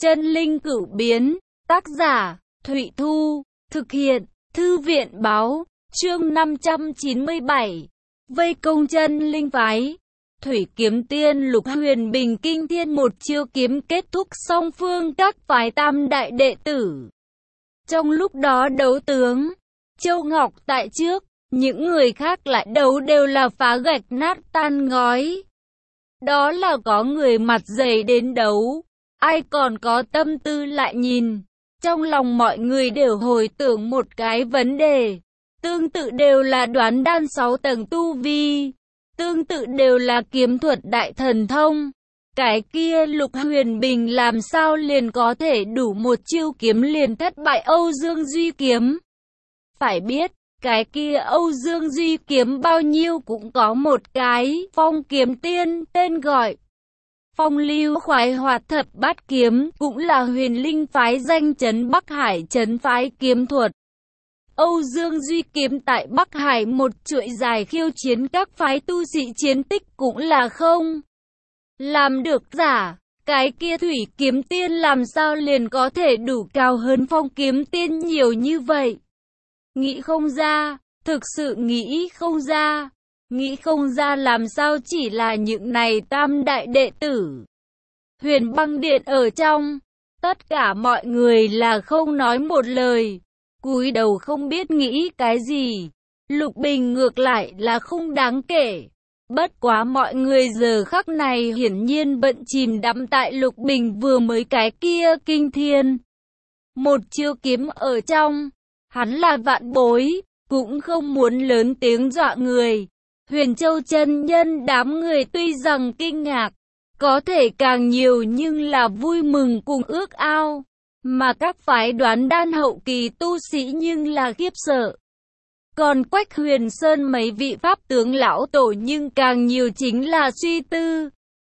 Chân linh cửu biến, tác giả, Thụy Thu, thực hiện, Thư viện báo, chương 597, vây công chân linh phái. Thủy Kiếm Tiên Lục Huyền Bình Kinh Thiên một chiêu kiếm kết thúc song phương các phái tam đại đệ tử. Trong lúc đó đấu tướng, Châu Ngọc tại trước, những người khác lại đấu đều là phá gạch nát tan ngói. Đó là có người mặt dày đến đấu, ai còn có tâm tư lại nhìn. Trong lòng mọi người đều hồi tưởng một cái vấn đề, tương tự đều là đoán đan 6 tầng tu vi, tương tự đều là kiếm thuật đại thần thông. Cái kia Lục Huyền Bình làm sao liền có thể đủ một chiêu kiếm liền thất bại Âu Dương Duy Kiếm. Phải biết, cái kia Âu Dương Duy Kiếm bao nhiêu cũng có một cái Phong Kiếm Tiên, tên gọi Phong Lưu Khoái Hoạt Thập Bát Kiếm, cũng là Huyền Linh phái danh chấn Bắc Hải trấn phái kiếm thuật. Âu Dương Duy Kiếm tại Bắc Hải một chuỗi dài khiêu chiến các phái tu sĩ chiến tích cũng là không làm được giả. Cái kia Thủy Kiếm Tiên làm sao liền có thể đủ cao hơn Phong Kiếm Tiên nhiều như vậy? Nghĩ không ra, thực sự nghĩ không ra. Nghĩ không ra làm sao chỉ là những này tam đại đệ tử. Huyền Băng Điện ở trong, tất cả mọi người là không nói một lời, cúi đầu không biết nghĩ cái gì. Lục Bình ngược lại là không đáng kể. Bất quá mọi người giờ khắc này hiển nhiên bận chìm đắm tại Lục Bình vừa mới cái kia kinh thiên một chiêu kiếm ở trong. Hắn là vạn bối, cũng không muốn lớn tiếng dọa người. Huyền Châu chân nhân đám người tuy rằng kinh ngạc, có thể càng nhiều nhưng là vui mừng cùng ước ao. Mà các phái đoán đan hậu kỳ tu sĩ nhưng là khiếp sợ. Còn Quách Huyền Sơn mấy vị pháp tướng lão tổ nhưng càng nhiều chính là suy tư.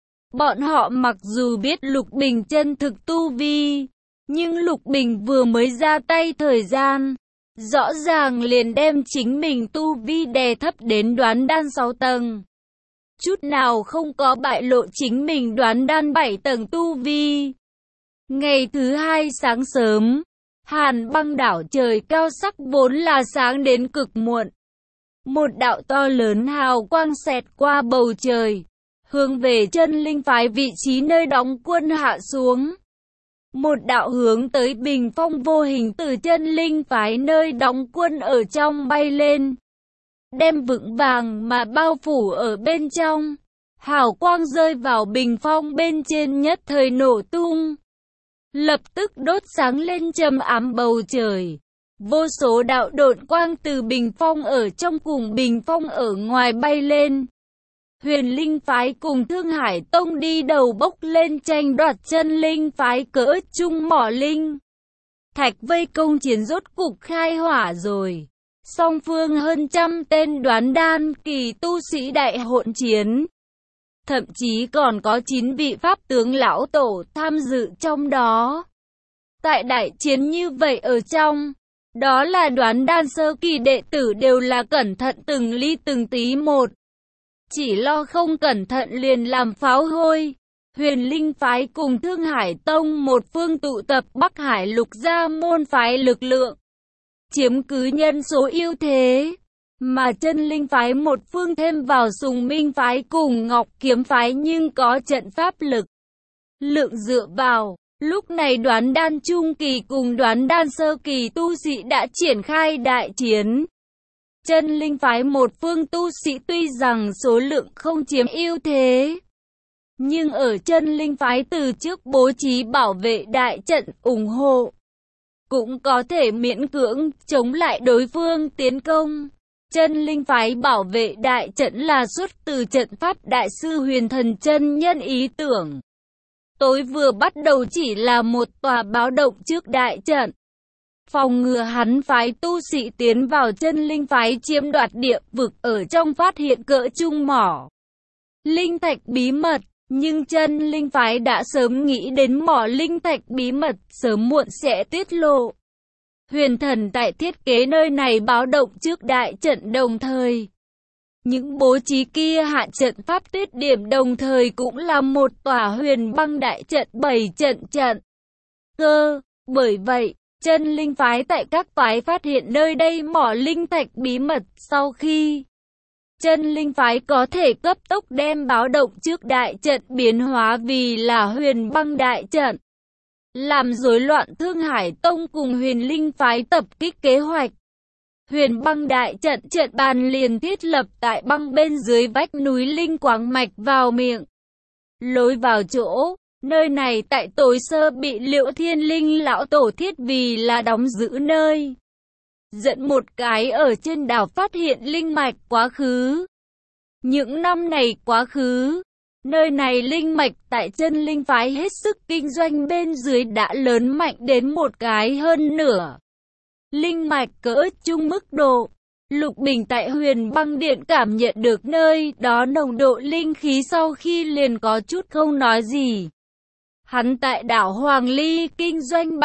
Bọn họ mặc dù biết Lục Bình chân thực tu vi, nhưng Lục Bình vừa mới ra tay thời gian, rõ ràng liền đem chính mình tu vi đè thấp đến đoán đan 6 tầng. Chút nào không có bại lộ chính mình đoán đan 7 tầng tu vi. Ngày thứ hai sáng sớm, Hàn Băng đảo trời cao sắc vốn là sáng đến cực muộn. Một đạo to lớn hào quang xẹt qua bầu trời, hướng về chân linh phái vị trí nơi đóng quân hạ xuống. Một đạo hướng tới bình phong vô hình từ chân linh phái nơi đóng quân ở trong bay lên, đem vững vàng mà bao phủ ở bên trong. Hào quang rơi vào bình phong bên trên nhất thời nổ tung, lập tức đốt sáng lên trầm ám bầu trời. Vô số đạo độn quang từ bình phong ở trong cùng bình phong ở ngoài bay lên. Huyền Linh phái cùng Thương Hải Tông đi đầu bốc lên tranh đoạt chân linh phái cỡ trung mỏ linh thạch, vây công chiến rốt cục khai hỏa rồi. Song phương hơn trăm tên đoán đan kỳ tu sĩ đại hỗn chiến. Thậm chí còn có 9 vị pháp tướng lão tổ tham dự trong đó. Tại đại chiến như vậy ở trong, đó là đoán đan sơ kỳ đệ tử đều là cẩn thận từng ly từng tí một. Chỉ lo không cẩn thận liền làm pháo hôi. Huyền Linh phái cùng Thương Hải Tông một phương tụ tập Bắc Hải lục gia môn phái lực lượng, chiếm cứ nhân số ưu thế. Mà chân linh phái một phương thêm vào Sùng Minh phái cùng Ngọc Kiếm phái nhưng có trận pháp lực lượng dựa vào. Lúc này đoán đan trung kỳ cùng đoán đan sơ kỳ tu sĩ đã triển khai đại chiến. Chân linh phái một phương tu sĩ tuy rằng số lượng không chiếm ưu thế, nhưng ở chân linh phái từ trước bố trí bảo vệ đại trận ủng hộ, cũng có thể miễn cưỡng chống lại đối phương tiến công. Chân linh phái bảo vệ đại trận là xuất từ trận pháp đại sư Huyền Thần chân nhân ý tưởng. Tối vừa bắt đầu chỉ là một tòa báo động trước đại trận, phòng ngừa hắn phái tu sĩ tiến vào chân linh phái chiếm đoạt địa vực ở trong phát hiện cỡ trung mỏ linh thạch bí mật. Nhưng chân linh phái đã sớm nghĩ đến mỏ linh thạch bí mật sớm muộn sẽ tiết lộ. Huyền Thần tại thiết kế nơi này báo động trước đại trận, đồng thời những bố trí kia hạ trận pháp tiết điểm, đồng thời cũng là một tòa huyền băng đại trận 7 trận trận. cơ. Bởi vậy, chân linh phái tại các phái phát hiện nơi đây mỏ linh thạch bí mật. Sau khi chân linh phái có thể cấp tốc đem báo động trước đại trận biến hóa vì là Huyền Băng đại trận, làm rối loạn Thương Hải Tông cùng Huyền Linh phái tập kích kế hoạch. Huyền Băng đại trận trận bàn liền thiết lập tại băng bên dưới vách núi Linh Quáng Mạch vào miệng lối vào chỗ. Nơi này tại tối sơ bị Liễu Thiên Linh lão tổ thiết vì là đóng giữ nơi dẫn một cái ở trên đảo phát hiện linh mạch quá khứ. Những năm này quá khứ, nơi này linh mạch tại chân linh phái hết sức kinh doanh bên dưới đã lớn mạnh đến một cái hơn nửa. Linh mạch cỡ trung mức độ. Lục Bình tại Huyền Băng Điện cảm nhận được nơi đó nồng độ linh khí sau khi liền có chút không nói gì. Hắn tại đảo Hoàng Ly kinh doanh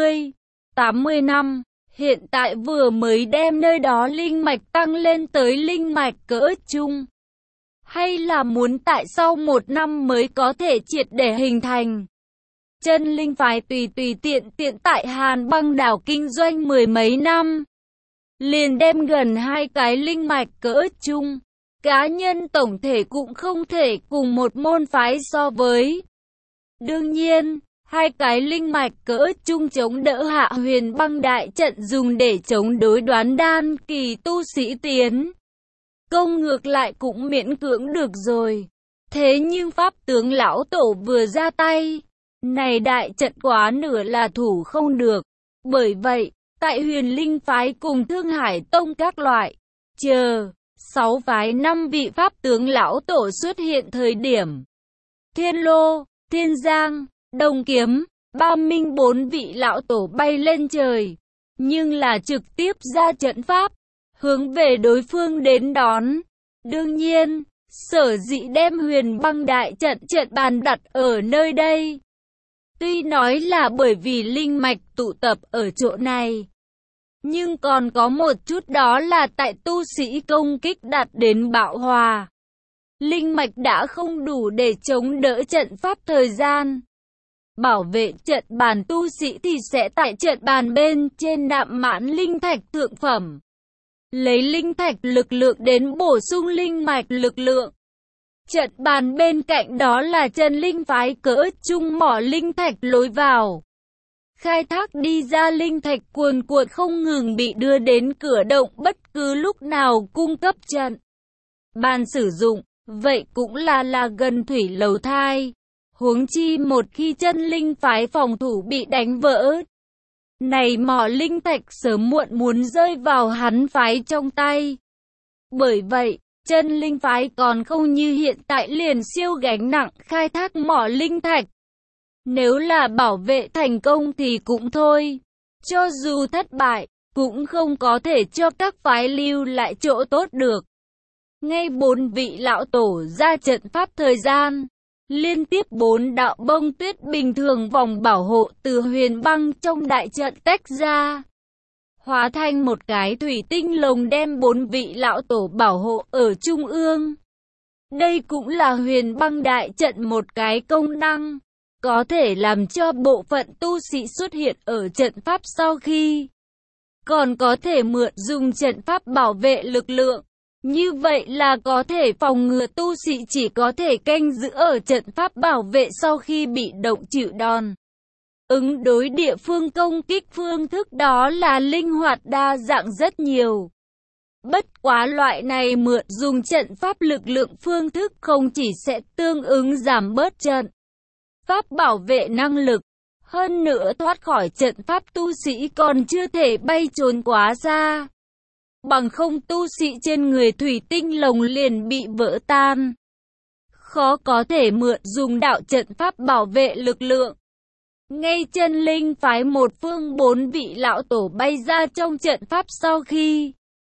80 năm, hiện tại vừa mới đem nơi đó linh mạch tăng lên tới linh mạch cỡ trung. Hay là muốn tại sau 1 năm mới có thể triệt để hình thành. Chân linh phái tùy tiện tại Hàn Băng đảo kinh doanh 10 mấy năm, liền đem gần 2 cái linh mạch cỡ trung. Cá nhân tổng thể cũng không thể cùng một môn phái so với. Đương nhiên, 2 cái linh mạch cỡ trung chống đỡ Hạ Huyền Băng đại trận dùng để chống đối đoán đan kỳ tu sĩ tiến công ngược lại cũng miễn cưỡng được rồi. Thế nhưng Pháp tướng lão tổ vừa ra tay, này đại trận quá nửa là thủ không được. Bởi vậy, tại Huyền Linh phái cùng Thương Hải Tông các loại, 6 phái 5 vị Pháp tướng lão tổ xuất hiện thời điểm. Thiên Lô, Thiên Giang, Đồng Kiếm, Ba Minh 4 vị lão tổ bay lên trời, nhưng là trực tiếp ra trận pháp, hướng về đối phương đến đón. Đương nhiên, sở dĩ đem Huyền Băng đại trận bàn đặt ở nơi đây, tuy nói là bởi vì linh mạch tụ tập ở chỗ này, nhưng còn có một chút đó là tại tu sĩ công kích đạt đến bạo hòa. Linh mạch đã không đủ để chống đỡ trận pháp thời gian. Bảo vệ trận bàn tu sĩ thì sẽ tại trận bàn bên trên nạm mãn linh thạch thượng phẩm. Lấy linh thạch lực lượng đến bổ sung linh mạch lực lượng. Trận bàn bên cạnh đó là chân linh phái cỡ trung mỏ linh thạch lối vào. Khai thác đi ra linh thạch cuồn cuộn không ngừng bị đưa đến cửa động bất cứ lúc nào cung cấp trận bàn sử dụng. Vậy cũng là gần thủy lầu thai. Huống chi một khi chân linh phái phòng thủ bị đánh vỡ, này mỏ linh thạch sớm muộn muốn rơi vào hắn phái trong tay. Bởi vậy, chân linh phái còn không như hiện tại liền siêu gánh nặng khai thác mỏ linh thạch. Nếu là bảo vệ thành công thì cũng thôi. Cho dù thất bại, cũng không có thể cho các phái lưu lại chỗ tốt được. Ngay 4 vị lão tổ ra trận pháp thời gian, liên tiếp 4 đạo bông tuyết bình thường vòng bảo hộ từ Huyền Băng trong đại trận tách ra, hóa thành một cái thủy tinh lồng đem 4 vị lão tổ bảo hộ ở trung ương. Đây cũng là Huyền Băng đại trận một cái công năng, có thể làm cho bộ phận tu sĩ xuất hiện ở trận pháp sau khi còn có thể mượn dùng trận pháp bảo vệ lực lượng. Như vậy là có thể phòng ngừa tu sĩ chỉ có thể canh giữ ở trận pháp bảo vệ sau khi bị động chịu đòn. Ứng đối địa phương công kích phương thức đó là linh hoạt đa dạng rất nhiều. Bất quá loại này mượn dùng trận pháp lực lượng phương thức không chỉ sẽ tương ứng giảm bớt trận pháp bảo vệ năng lực, hơn nữa thoát khỏi trận pháp tu sĩ còn chưa thể bay trốn quá xa. Bằng không tu sĩ trên người thủy tinh lồng liền bị vỡ tan. Khó có thể mượn dùng đạo trận pháp bảo vệ lực lượng. Ngay chân linh phái một phương 4 vị lão tổ bay ra trong trận pháp sau khi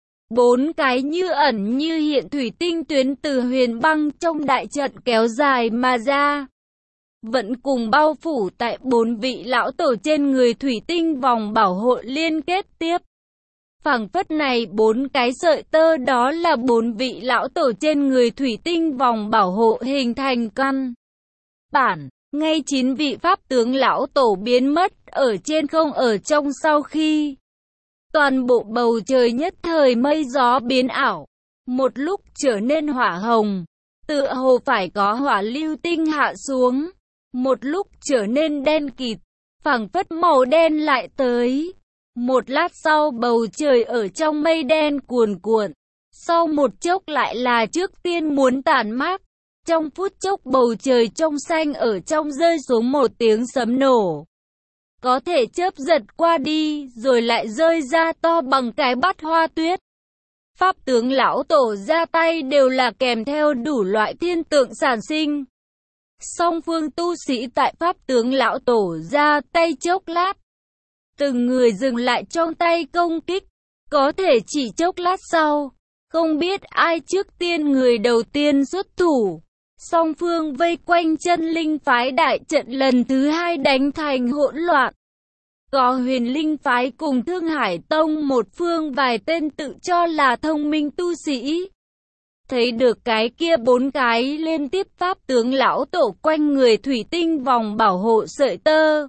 4 cái như ẩn như hiện thủy tinh tuyến từ Huyền Băng trong đại trận kéo dài mà ra, vẫn cùng bao phủ tại 4 vị lão tổ trên người thủy tinh vòng bảo hộ liên kết tiếp. Phảng phất này 4 cái sợi tơ đó là 4 vị lão tổ trên người thủy tinh vòng bảo hộ hình thành căn bản. ngay 9 vị pháp tướng lão tổ biến mất ở trên không ở trong sau khi toàn bộ bầu trời nhất thời mây gió biến ảo, một lúc trở nên hỏa hồng, tựa hồ phải có hỏa lưu tinh hạ xuống, một lúc trở nên đen kịt, phảng phất màu đen lại tới. Một lát sau bầu trời ở trong mây đen cuồn cuộn, sau một chốc lại là trước tiên muốn tản mát. Trong phút chốc bầu trời trong xanh ở trong rơi xuống một tiếng sấm nổ. Có thể chớp giật qua đi rồi lại rơi ra to bằng cái bát hoa tuyết. Pháp tướng lão tổ ra tay đều là kèm theo đủ loại thiên tượng sản sinh. Song phương tu sĩ tại pháp tướng lão tổ ra tay chốc lát, từng người dừng lại trong tay công kích, có thể chỉ chốc lát sau, không biết ai trước tiên người đầu tiên xuất thủ. Song phương vây quanh chân linh phái đại trận lần thứ hai đánh thành hỗn loạn. Có Huyền Linh phái cùng Thương Hải Tông một phương vài tên tự cho là thông minh tu sĩ. Thấy được cái kia 4 cái liên tiếp pháp tướng lão tổ quanh người thủy tinh vòng bảo hộ sợi tơ.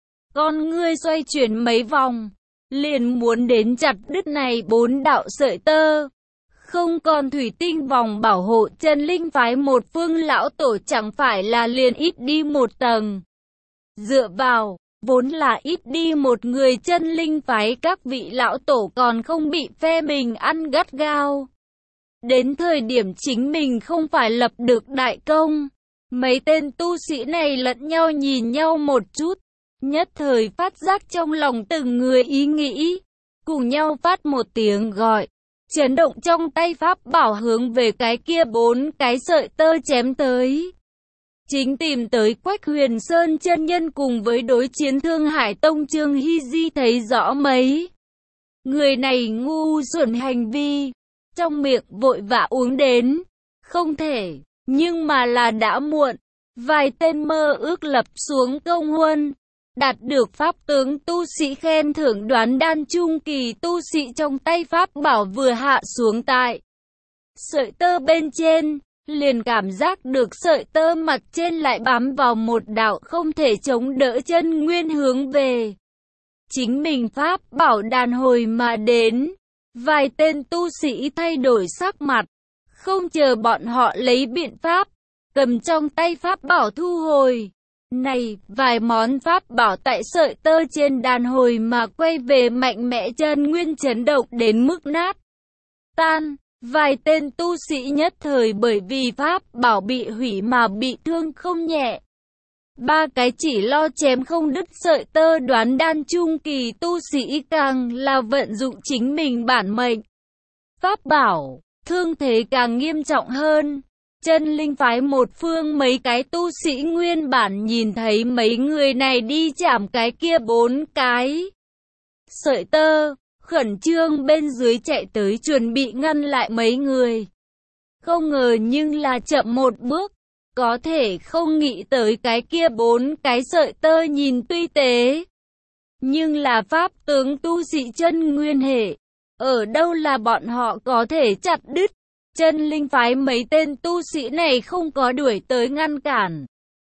Con ngươi xoay chuyển mấy vòng, liền muốn đến chặt đứt này 4 đạo sợi tơ. Không còn thủy tinh vòng bảo hộ chân linh phái một phương lão tổ chẳng phải là liền ít đi một tầng. Dựa vào, vốn là ít đi một người chân linh phái các vị lão tổ còn không bị phe mình ăn gắt gao. Đến thời điểm chính mình không phải lập được đại công, mấy tên tu sĩ này lẫn nhau nhìn nhau một chút, nhất thời phát giác trong lòng từng người ý nghĩ, cùng nhau phát một tiếng gọi. Chấn động trong tay pháp bảo hướng về cái kia 4 cái sợi tơ chém tới. Chính tìm tới Quách Huyền Sơn chân nhân cùng với đối chiến Thương Hải Tông Trương Hy Di thấy rõ mấy người này ngu xuẩn hành vi, trong miệng vội vã uống đến, không thể, nhưng mà là đã muộn. Vài tên mơ ước lập xuống công huân, đạt được pháp tướng tu sĩ khen thưởng đoán đan trung kỳ tu sĩ trong tay pháp bảo vừa hạ xuống tại sợi tơ bên trên, liền cảm giác được sợi tơ mặt trên lại bám vào một đạo không thể chống đỡ chân nguyên hướng về chính mình pháp bảo đàn hồi mà đến. Vài tên tu sĩ thay đổi sắc mặt, không chờ bọn họ lấy biện pháp, cầm trong tay pháp bảo thu hồi. Này, vài món pháp bảo tại sợi tơ trên đàn hồi mà quay về mạnh mẽ chân nguyên chấn động đến mức nát tan. Vài tên tu sĩ nhất thời bởi vì pháp bảo bị hủy mà bị thương không nhẹ. 3 cái chỉ lo chém không đứt sợi tơ đoán đan trung kỳ tu sĩ càng là vận dụng chính mình bản mệnh pháp bảo, thương thế càng nghiêm trọng hơn. Chân linh phái một phương mấy cái tu sĩ nguyên bản nhìn thấy mấy người này đi chạm cái kia 4 cái sợi tơ, khẩn trương bên dưới chạy tới chuẩn bị ngăn lại mấy người. Không ngờ nhưng là chậm một bước, có thể không nghĩ tới cái kia 4 cái sợi tơ nhìn tuy tế, nhưng là pháp tướng tu sĩ chân nguyên hệ, ở đâu là bọn họ có thể chặt đứt. Chân linh phái mấy tên tu sĩ này không có đuổi tới ngăn cản,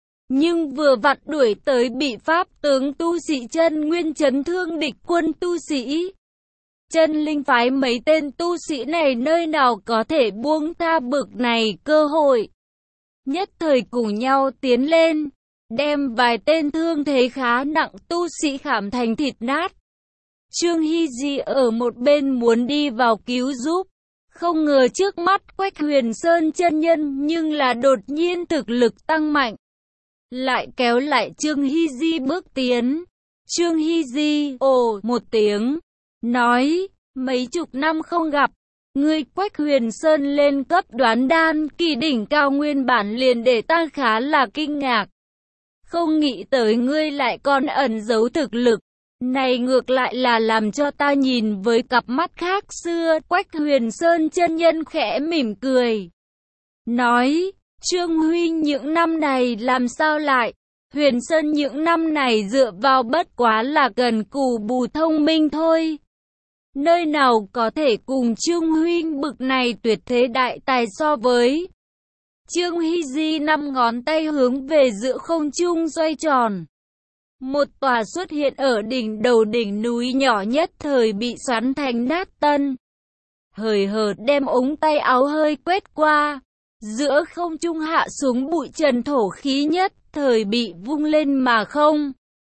nhưng vừa vặn đuổi tới bị pháp tướng tu sĩ chân nguyên chấn thương địch quân tu sĩ. Chân linh phái mấy tên tu sĩ này nơi nào có thể buông tha bực này cơ hội. Nhất thời cùng nhau tiến lên, đem vài tên thương thế khá nặng tu sĩ khảm thành thịt nát. Trương Hy Di ở một bên muốn đi vào cứu giúp. Không ngờ trước mắt Quách Huyền Sơn chân nhân nhưng là đột nhiên thực lực tăng mạnh. Lại kéo lại Trương Hy Di bước tiến. Trương Hy Di ồ một tiếng, nói, mấy chục năm không gặp, ngươi Quách Huyền Sơn lên cấp đoán đan kỳ đỉnh cao nguyên bản liền để ta khá là kinh ngạc. Không nghĩ tới ngươi lại còn ẩn giấu thực lực. Này ngược lại là làm cho ta nhìn với cặp mắt khác xưa. Quách Huyền Sơn chân nhân khẽ mỉm cười, nói, Trương huynh những năm này làm sao lại? Huyền Sơn những năm này dựa vào bất quá là cần cù bù thông minh thôi. Nơi nào có thể cùng Trương huynh bực này tuyệt thế đại tài so với. Trương Hy Di 5 ngón tay hướng về giữa không trung xoay tròn. Một tòa xuất hiện ở đỉnh đầu đỉnh núi nhỏ nhất thời bị xoắn thành nát tân. Hời hợt đem ống tay áo hơi quét qua. Giữa không trung hạ xuống bụi trần thổ khí nhất thời bị vung lên mà không.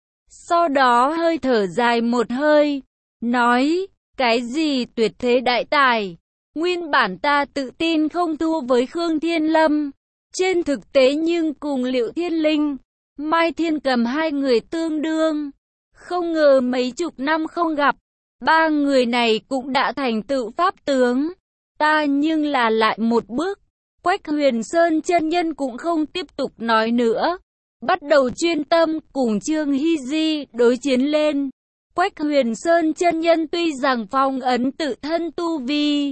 Sau đó hơi thở dài một hơi, nói, cái gì tuyệt thế đại tài. Nguyên bản ta tự tin không thua với Khương Thiên Lâm. Trên thực tế nhưng cùng Liệu Thiên Linh, Mai Thiên Cầm hai người tương đương. Không ngờ mấy chục năm không gặp, ba người này cũng đã thành tựu pháp tướng. Ta nhưng là lại một bước. Quách Huyền Sơn chân nhân cũng không tiếp tục nói nữa. Bắt đầu chuyên tâm cùng Trương Hy Di đối chiến lên. Quách Huyền Sơn chân nhân tuy rằng phong ấn tự thân tu vi,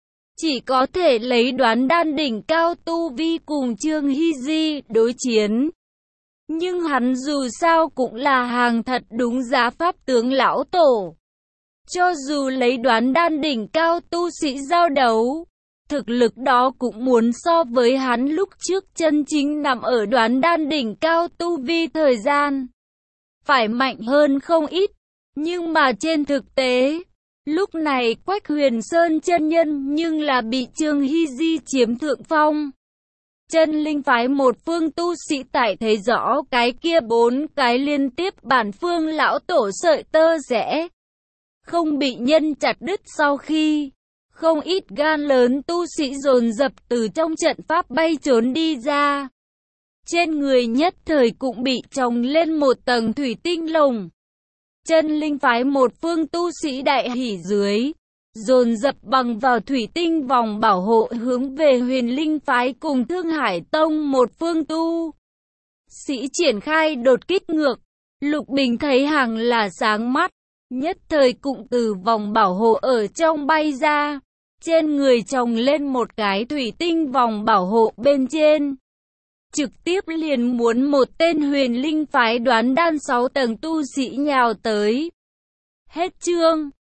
chỉ có thể lấy đoán đan đỉnh cao tu vi cùng Trương Hy Di đối chiến. Nhưng hắn dù sao cũng là hàng thật đúng giá pháp tướng lão tổ. Cho dù lấy đoán đan đỉnh cao tu sĩ giao đấu, thực lực đó cũng muốn so với hắn lúc trước chân chính nằm ở đoán đan đỉnh cao tu vi thời gian phải mạnh hơn không ít. Nhưng mà trên thực tế, lúc này Quách Huyền Sơn chân nhân nhưng là bị Trương Hy Di chiếm thượng phong. Chân linh phái một phương tu sĩ tại thấy rõ cái kia 4 cái liên tiếp bản phương lão tổ sợi tơ rẽ không bị nhân chặt đứt sau khi không ít gan lớn tu sĩ dồn dập từ trong trận pháp bay trốn đi ra. Trên người nhất thời cũng bị chồng lên một tầng thủy tinh lồng. Chân linh phái một phương tu sĩ đại hỉ dưới, dồn dập bằng vào thủy tinh vòng bảo hộ hướng về Huyền Linh phái cùng Thương Hải Tông một phương tu sĩ triển khai đột kích ngược. Lục Bình thấy hàng là sáng mắt, nhất thời cũng từ vòng bảo hộ ở trong bay ra. Trên người chồng lên một cái thủy tinh vòng bảo hộ bên trên. Trực tiếp liền muốn một tên Huyền Linh phái đoán đan 6 tầng tu sĩ nhào tới. Hết chương.